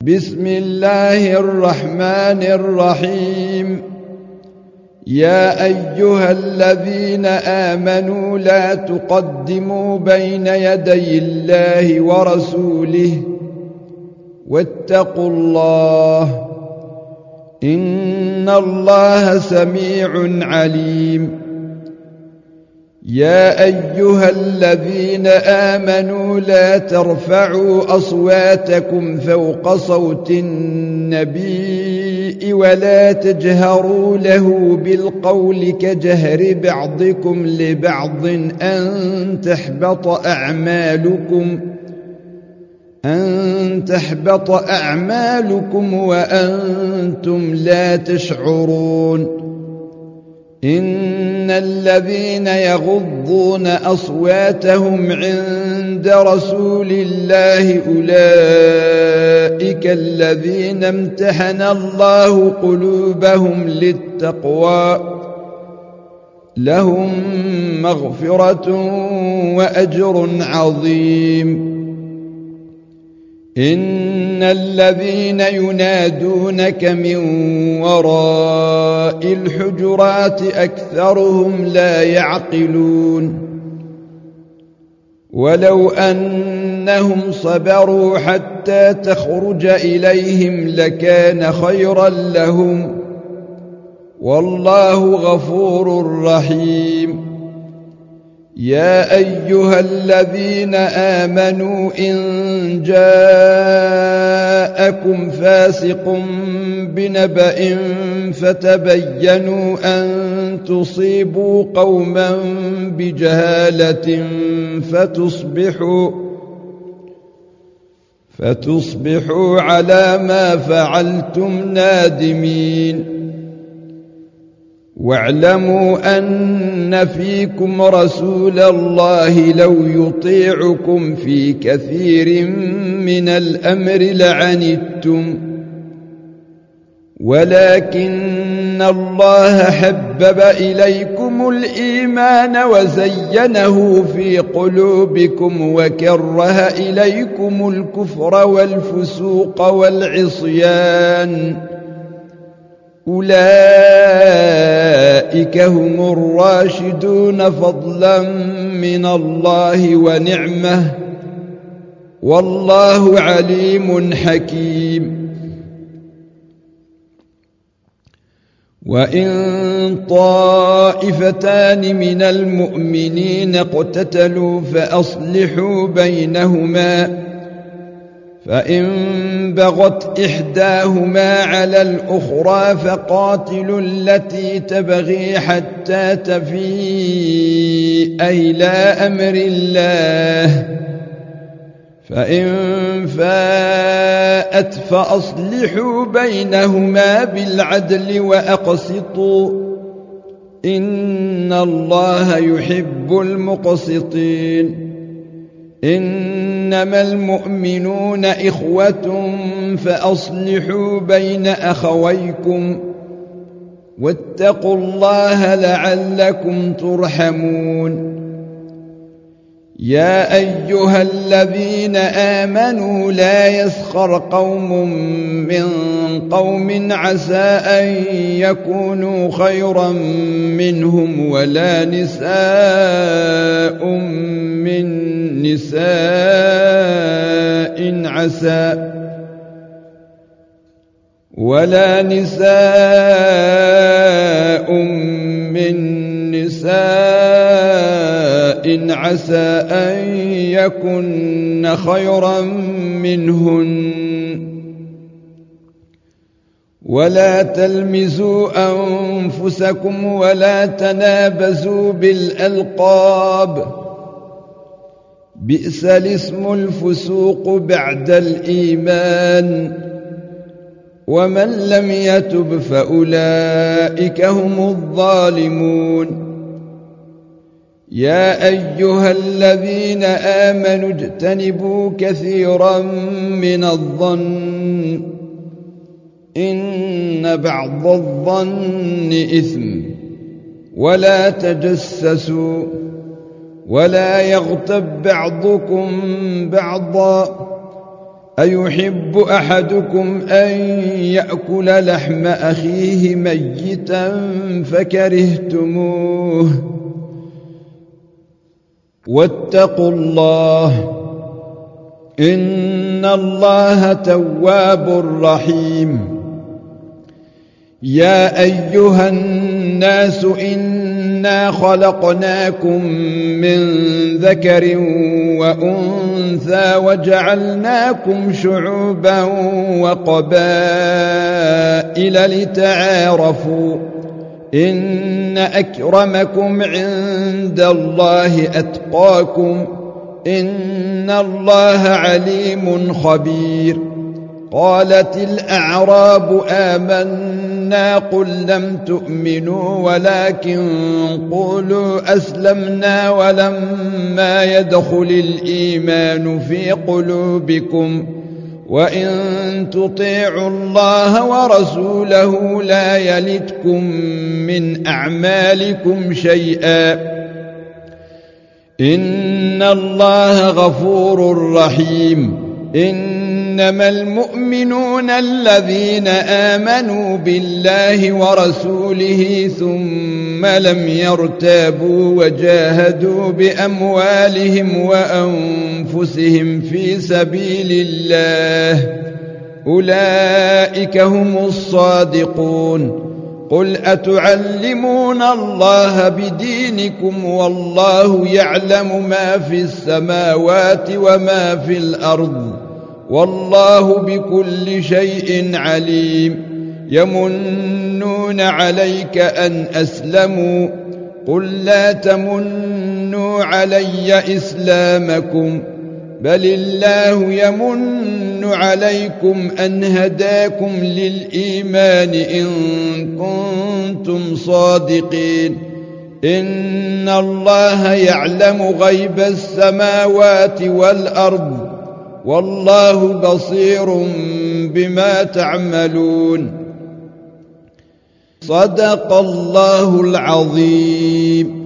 بسم الله الرحمن الرحيم. يا أيها الذين آمنوا لا تقدموا بين يدي الله ورسوله واتقوا الله إن الله سميع عليم. يا أيها الذين آمنوا لا ترفعوا أصواتكم فوق صوت النبي ولا تجهروا له بالقول كجهر بعضكم لبعض أن تحبط أعمالكم وأنتم لا تشعرون. إن الذين يغضون أصواتهم عند رسول الله أولئك الذين امتحن الله قلوبهم للتقوى لهم مغفرة وأجر عظيم. إن الذين ينادونك من وراء الحجرات أكثرهم لا يعقلون. ولو أنهم صبروا حتى تخرج إليهم لكان خيرا لهم والله غفور رحيم. يا أيها الذين آمنوا إن جاءكم فاسق بنبأ فتبينوا أن تصيبوا قوما بجهالة فتصبحوا على ما فعلتم نادمين. واعلموا أن فيكم رسول الله لو يطيعكم في كثير من الأمر لعنتم ولكن الله حبب إليكم الإيمان وزينه في قلوبكم وكره إليكم الكفر والفسوق والعصيان أولئك هم الراشدون فضلا من الله ونعمه والله عليم حكيم. وإن طائفتان من المؤمنين اقتتلوا فأصلحوا بينهما فإن بغت إحداهما على الأخرى فقاتلوا التي تبغي حتى تفيء إلى أمر الله فإن فاءت فأصلحوا بينهما بالعدل وأقسطوا إن الله يحب المقسطين. إنما المؤمنون إخوة فأصلحوا بين أخويكم واتقوا الله لعلكم ترحمون. يا أيها الذين آمنوا لا يسخر قوم من قوم عسى أن يكونوا خيرا منهم ولا نساء من نساء عسى أن يكن خيرا منهن. ولا تلمزوا أنفسكم ولا تنابزوا بالألقاب بئس الاسم الفسوق بعد الإيمان ومن لم يتب فأولئك هم الظالمون. يا أيها الذين آمنوا اجتنبوا كثيرا من الظن إن بعض الظن إثم ولا تجسسوا ولا يغتب بعضكم بعضا أيحب أحدكم أن يأكل لحم أخيه ميتا فكرهتموه واتقوا الله إن الله تواب رحيم يا أيها الناس إنا خلقناكم من ذكر وأنثى وجعلناكم شعوبا وقبائل لتعارفوا إن أكرمكم عند الله أتقاكم إن الله عليم خبير قالت الأعراب آمنا قل لم تؤمنوا ولكن قولوا أسلمنا ولما يدخل الإيمان في قلوبكم وإن تطيعوا الله ورسوله لا يلتكم من أعمالكم شيئا إن الله غفور رحيم إنما المؤمنون الذين آمنوا بالله ورسوله ثم لم يرتابوا وجاهدوا بأموالهم وأنفسهم في سبيل الله أولئك هم الصادقون قل أتعلمون الله بدينكم والله يعلم ما في السماوات وما في الأرض والله بكل شيء عليم يمنون عليك أن أسلموا قل لا تمنوا علي إسلامكم بل الله يمن عليكم أن هداكم للإيمان إن كنتم صادقين إن الله يعلم غيب السماوات والأرض والله بصير بما تعملون صدق الله العظيم.